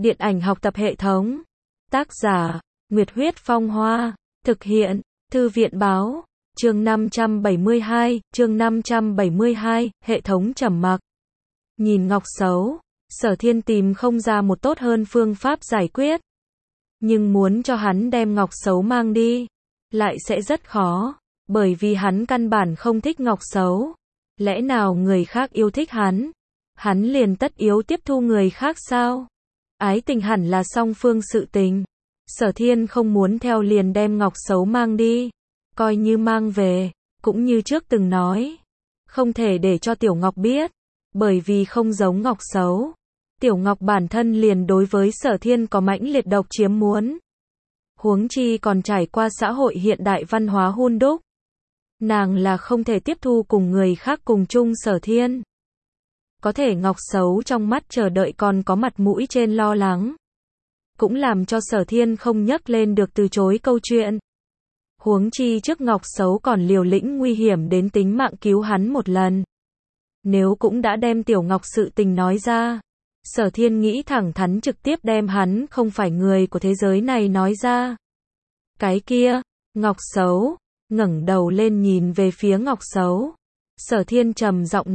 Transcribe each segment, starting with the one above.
Điện ảnh học tập hệ thống. Tác giả, Nguyệt Huyết Phong Hoa. Thực hiện, Thư viện Báo. Chương 572, hệ thống trầm mặc. Nhìn Ngọc xấu, Sở Thiên tìm không ra một tốt hơn phương pháp giải quyết. Nhưng muốn cho hắn đem Ngọc xấu mang đi, lại sẽ rất khó, bởi vì hắn căn bản không thích Ngọc xấu. Lẽ nào người khác yêu thích hắn liền tất yếu tiếp thu người khác sao? Ái tình hẳn là song phương sự tình. Sở Thiên không muốn theo liền đem Ngọc xấu mang đi. Coi như mang về, cũng như trước từng nói. Không thể để cho Tiểu Ngọc biết. Bởi vì không giống Ngọc xấu. Tiểu Ngọc bản thân liền đối với Sở Thiên có mãnh liệt độc chiếm muốn. Huống chi còn trải qua xã hội hiện đại văn hóa hun đúc. Nàng là không thể tiếp thu cùng người khác cùng chung Sở Thiên. Có thể Ngọc xấu trong mắt chờ đợi còn có mặt mũi trên lo lắng. Cũng làm cho Sở Thiên không nhấc lên được từ chối câu chuyện. Huống chi trước Ngọc xấu còn liều lĩnh nguy hiểm đến tính mạng cứu hắn một lần. Nếu cũng đã đem Tiểu Ngọc sự tình nói ra, Sở Thiên nghĩ thẳng thắn trực tiếp đem hắn không phải người của thế giới này nói ra. Cái kia, Ngọc xấu, ngẩng đầu lên nhìn về phía Ngọc xấu. Sở Thiên trầm giọng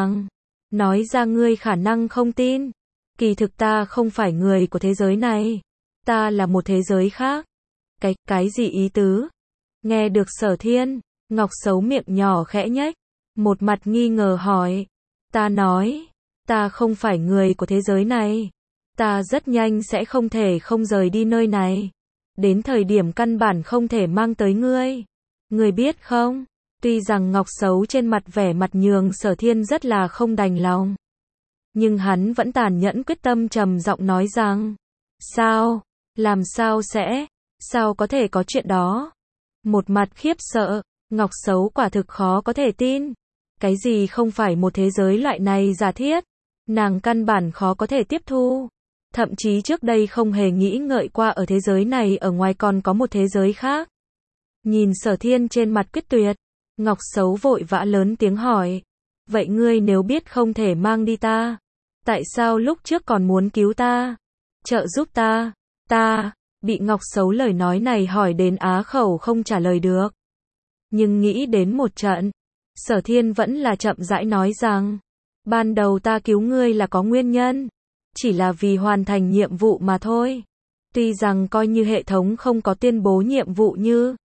nói ra ngươi khả năng không tin. Kỳ thực ta không phải người của thế giới này. Ta là một thế giới khác. Cái gì ý tứ? Nghe được Sở Thiên, Ngọc xấu miệng nhỏ khẽ nhếch, một mặt nghi ngờ hỏi. Ta nói, ta không phải người của thế giới này. Ta rất nhanh sẽ không thể không rời đi nơi này. Đến thời điểm căn bản không thể mang tới ngươi. Ngươi biết không? Tuy rằng Ngọc xấu trên mặt vẻ mặt nhường Sở Thiên rất là không đành lòng. Nhưng hắn vẫn tàn nhẫn quyết tâm trầm giọng nói rằng. Sao? Làm sao sẽ? Sao có thể có chuyện đó? Một mặt khiếp sợ, Ngọc xấu quả thực khó có thể tin. Cái gì không phải một thế giới loại này giả thiết? Nàng căn bản khó có thể tiếp thu. Thậm chí trước đây không hề nghĩ ngợi qua ở thế giới này ở ngoài còn có một thế giới khác. Nhìn Sở Thiên trên mặt quyết tuyệt, Ngọc xấu vội vã lớn tiếng hỏi. Vậy ngươi nếu biết không thể mang đi ta, tại sao lúc trước còn muốn cứu ta? Trợ giúp ta? Ta, bị Ngọc xấu lời nói này hỏi đến á khẩu không trả lời được. Nhưng nghĩ đến một trận, Sở Thiên vẫn là chậm rãi nói rằng. Ban đầu ta cứu ngươi là có nguyên nhân. Chỉ là vì hoàn thành nhiệm vụ mà thôi. Tuy rằng coi như hệ thống không có tuyên bố nhiệm vụ như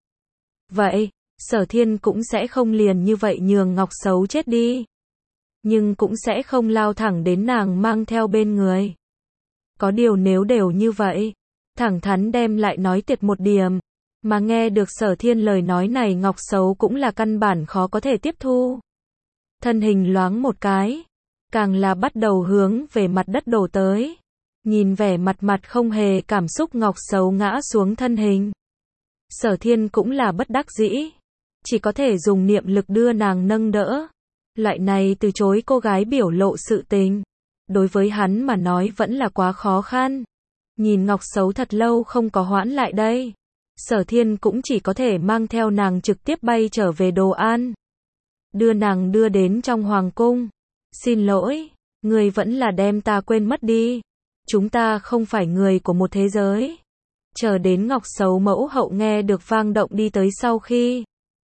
vậy, Sở Thiên cũng sẽ không liền như vậy nhường Ngọc xấu chết đi. Nhưng cũng sẽ không lao thẳng đến nàng mang theo bên người. Có điều nếu đều như vậy, thẳng thắn đem lại nói tiệt một điểm. Mà nghe được Sở Thiên lời nói này Ngọc xấu cũng là căn bản khó có thể tiếp thu. Thân hình loáng một cái, càng là bắt đầu hướng về mặt đất đổ tới. Nhìn vẻ mặt không hề cảm xúc Ngọc xấu ngã xuống thân hình. Sở Thiên cũng là bất đắc dĩ. Chỉ có thể dùng niệm lực đưa nàng nâng đỡ. Loại này từ chối cô gái biểu lộ sự tình. Đối với hắn mà nói vẫn là quá khó khăn. Nhìn Ngọc xấu thật lâu không có hoãn lại đây. Sở Thiên cũng chỉ có thể mang theo nàng trực tiếp bay trở về Đồ An. Đưa nàng đưa đến trong hoàng cung. Xin lỗi, người vẫn là đem ta quên mất đi. Chúng ta không phải người của một thế giới. Chờ đến Ngọc xấu mẫu hậu nghe được vang động đi tới sau khi.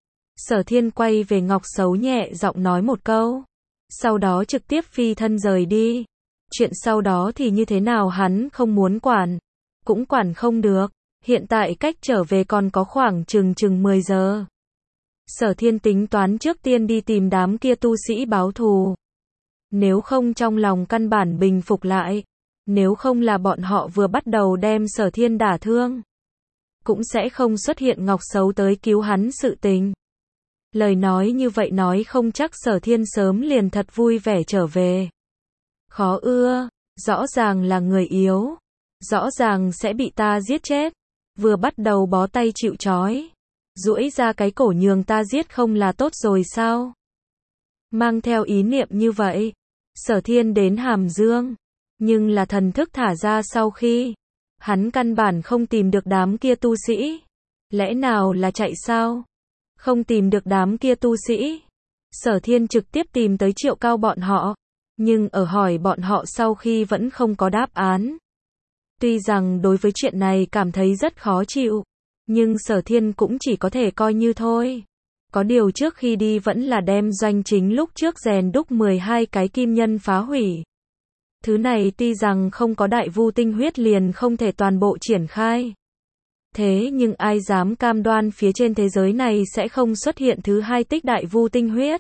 Sở Thiên quay về Ngọc xấu nhẹ giọng nói một câu. Sau đó trực tiếp phi thân rời đi. Chuyện sau đó thì như thế nào hắn không muốn quản. Cũng quản không được. Hiện tại cách trở về còn có khoảng chừng 10 giờ. Sở Thiên tính toán trước tiên đi tìm đám kia tu sĩ báo thù. Nếu không trong lòng căn bản bình phục lại. Nếu không là bọn họ vừa bắt đầu đem Sở Thiên đả thương. Cũng sẽ không xuất hiện Ngọc xấu tới cứu hắn sự tình. Lời nói như vậy nói không chắc Sở Thiên sớm liền thật vui vẻ trở về. Khó ưa, rõ ràng là người yếu. Rõ ràng sẽ bị ta giết chết. Vừa bắt đầu bó tay chịu trói. Duỗi ra cái cổ nhường ta giết không là tốt rồi sao? Mang theo ý niệm như vậy, Sở Thiên đến Hàm Dương. Nhưng là thần thức thả ra sau khi, hắn căn bản không tìm được đám kia tu sĩ. Lẽ nào là chạy sao? Không tìm được đám kia tu sĩ. Sở Thiên trực tiếp tìm tới Triệu Cao bọn họ. Nhưng ở hỏi bọn họ sau khi vẫn không có đáp án. Tuy rằng đối với chuyện này cảm thấy rất khó chịu, nhưng Sở Thiên cũng chỉ có thể coi như thôi. Có điều trước khi đi vẫn là đem doanh chính lúc trước rèn đúc 12 cái kim nhân phá hủy. Thứ này tuy rằng không có đại vu tinh huyết liền không thể toàn bộ triển khai. Thế nhưng ai dám cam đoan phía trên thế giới này sẽ không xuất hiện thứ hai tích đại vu tinh huyết.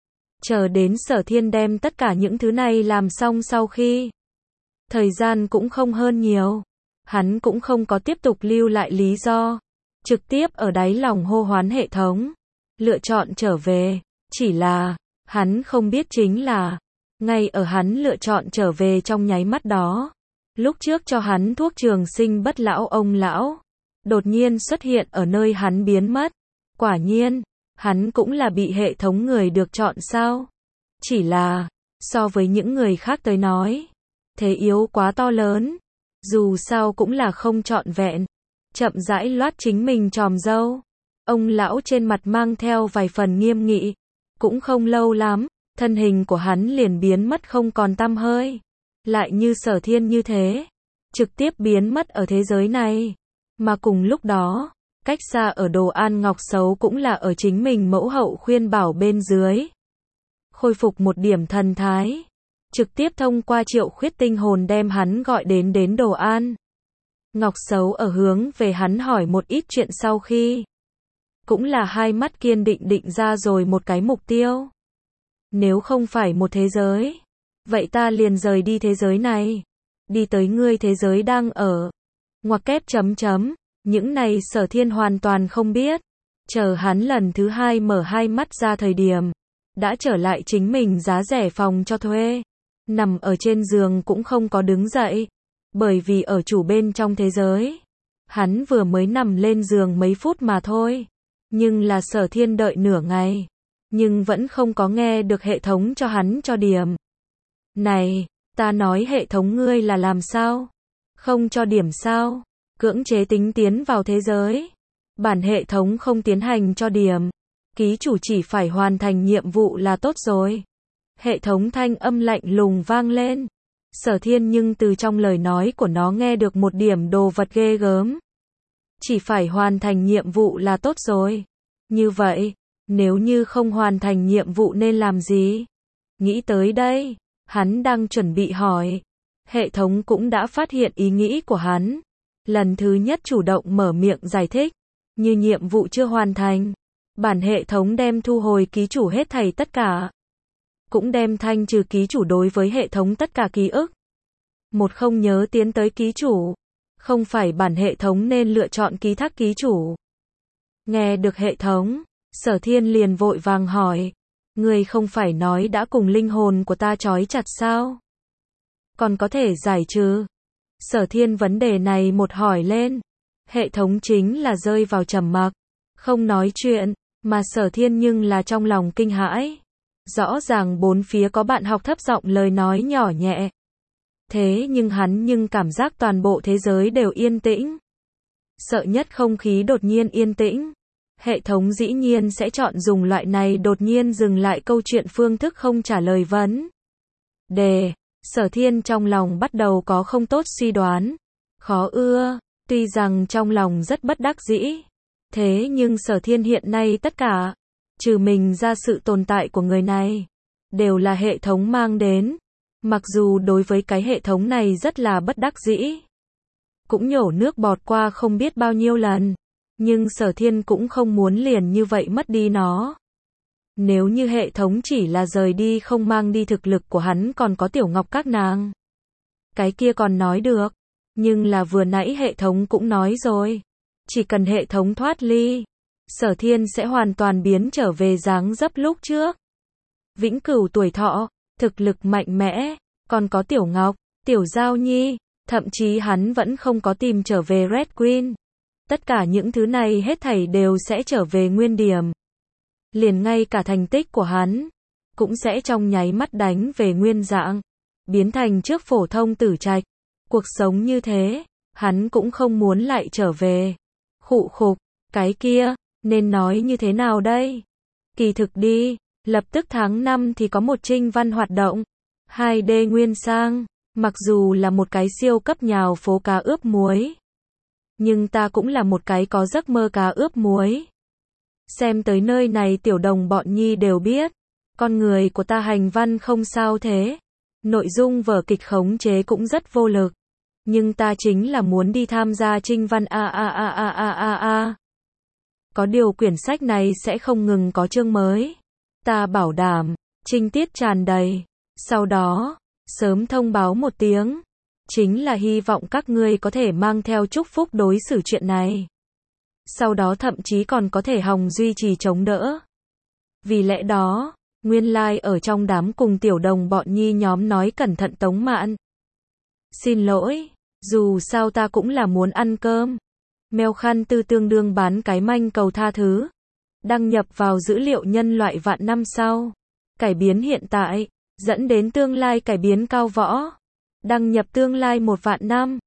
Chờ đến Sở Thiên đem tất cả những thứ này làm xong sau khi. Thời gian cũng không hơn nhiều. Hắn cũng không có tiếp tục lưu lại lý do. Trực tiếp ở đáy lòng hô hoán hệ thống. Lựa chọn trở về. Chỉ là, hắn không biết chính là, ngay ở hắn lựa chọn trở về trong nháy mắt đó. Lúc trước cho hắn thuốc trường sinh bất lão ông lão. Đột nhiên xuất hiện ở nơi hắn biến mất. Quả nhiên, hắn cũng là bị hệ thống người được chọn sao? Chỉ là, so với những người khác tới nói, thế yếu quá to lớn. Dù sao cũng là không trọn vẹn. Chậm rãi loát chính mình tròm râu. Ông lão trên mặt mang theo vài phần nghiêm nghị. Cũng không lâu lắm, thân hình của hắn liền biến mất không còn tăm hơi. Lại như Sở Thiên như thế. Trực tiếp biến mất ở thế giới này. Mà cùng lúc đó, cách xa ở Đồ An Ngọc Xấu cũng là ở chính mình mẫu hậu khuyên bảo bên dưới. Khôi phục một điểm thần thái. Trực tiếp thông qua Triệu Khuyết tinh hồn đem hắn gọi đến Đồ An. Ngọc Xấu ở hướng về hắn hỏi một ít chuyện sau khi. Cũng là hai mắt kiên định ra rồi một cái mục tiêu. Nếu không phải một thế giới, vậy ta liền rời đi thế giới này. Đi tới ngươi thế giới đang ở. Ngoặc kép chấm. Những này Sở Thiên hoàn toàn không biết. Chờ hắn lần thứ hai mở hai mắt ra thời điểm. Đã trở lại chính mình giá rẻ phòng cho thuê. Nằm ở trên giường cũng không có đứng dậy. Bởi vì ở chủ bên trong thế giới. Hắn vừa mới nằm lên giường mấy phút mà thôi. Nhưng là Sở Thiên đợi nửa ngày. Nhưng vẫn không có nghe được hệ thống cho hắn cho điểm. Này, ta nói hệ thống ngươi là làm sao? Không cho điểm sao? Cưỡng chế tính tiến vào thế giới. Bản hệ thống không tiến hành cho điểm. Ký chủ chỉ phải hoàn thành nhiệm vụ là tốt rồi. Hệ thống thanh âm lạnh lùng vang lên. Sở Thiên nhưng từ trong lời nói của nó nghe được một điểm đồ vật ghê gớm. Chỉ phải hoàn thành nhiệm vụ là tốt rồi. Như vậy, nếu như không hoàn thành nhiệm vụ nên làm gì? Nghĩ tới đây, hắn đang chuẩn bị hỏi. Hệ thống cũng đã phát hiện ý nghĩ của hắn. Lần thứ nhất chủ động mở miệng giải thích. Như nhiệm vụ chưa hoàn thành. Bản hệ thống đem thu hồi ký chủ hết thảy tất cả. Cũng đem thanh trừ ký chủ đối với hệ thống tất cả ký ức. Một không nhớ tiến tới ký chủ. Không phải bản hệ thống nên lựa chọn ký thác ký chủ. Nghe được hệ thống, Sở Thiên liền vội vàng hỏi. Ngươi không phải nói đã cùng linh hồn của ta trói chặt sao? Còn có thể giải trừ? Sở Thiên vấn đề này một hỏi lên. Hệ thống chính là rơi vào trầm mặc. Không nói chuyện, mà Sở Thiên nhưng là trong lòng kinh hãi. Rõ ràng bốn phía có bạn học thấp giọng lời nói nhỏ nhẹ. Thế nhưng hắn nhưng cảm giác toàn bộ thế giới đều yên tĩnh. Sợ nhất không khí đột nhiên yên tĩnh. Hệ thống dĩ nhiên sẽ chọn dùng loại này đột nhiên dừng lại câu chuyện phương thức không trả lời vấn đề. Sở Thiên trong lòng bắt đầu có không tốt suy đoán. Khó ưa, tuy rằng trong lòng rất bất đắc dĩ. Thế nhưng Sở Thiên hiện nay tất cả, trừ mình ra sự tồn tại của người này, đều là hệ thống mang đến. Mặc dù đối với cái hệ thống này rất là bất đắc dĩ. Cũng nhổ nước bọt qua không biết bao nhiêu lần. Nhưng Sở Thiên cũng không muốn liền như vậy mất đi nó. Nếu như hệ thống chỉ là rời đi không mang đi thực lực của hắn còn có Tiểu Ngọc các nàng. Cái kia còn nói được. Nhưng là vừa nãy hệ thống cũng nói rồi. Chỉ cần hệ thống thoát ly, Sở Thiên sẽ hoàn toàn biến trở về dáng dấp lúc trước. Vĩnh cửu tuổi thọ, thực lực mạnh mẽ, còn có Tiểu Ngọc, Tiểu Giao Nhi, thậm chí hắn vẫn không có tìm trở về Red Queen. Tất cả những thứ này hết thảy đều sẽ trở về nguyên điểm. Liền ngay cả thành tích của hắn, cũng sẽ trong nháy mắt đánh về nguyên dạng, biến thành trước phổ thông tử trạch. Cuộc sống như thế, hắn cũng không muốn lại trở về. Khụ khục, cái kia, nên nói như thế nào đây? Kỳ thực đi, lập tức tháng 5 thì có một trinh văn hoạt động. 2D nguyên sang, Mặc dù là một cái siêu cấp nhào phố cá ướp muối, nhưng ta cũng là một cái có giấc mơ cá ướp muối. Xem tới nơi này tiểu đồng bọn nhi đều biết, con người của ta hành văn không sao thế. Nội dung vở kịch khống chế cũng rất vô lực. Nhưng ta chính là muốn đi tham gia trinh văn a. Có điều quyển sách này sẽ không ngừng có chương mới. Ta bảo đảm, trinh tiết tràn đầy. Sau đó, sớm thông báo một tiếng. Chính là hy vọng các ngươi có thể mang theo chúc phúc đối xử chuyện này. Sau đó thậm chí còn có thể hòng duy trì chống đỡ. Vì lẽ đó, nguyên lai ở trong đám cùng tiểu đồng bọn nhi nhóm nói cẩn thận Tống Mạn. Xin lỗi, dù sao ta cũng là muốn ăn cơm. Mèo khăn tư tương đương bán cái manh cầu tha thứ. Đăng nhập vào dữ liệu nhân loại vạn năm sau. Cải biến hiện tại, dẫn đến tương lai cải biến cao võ. Đăng nhập tương lai 1 vạn năm.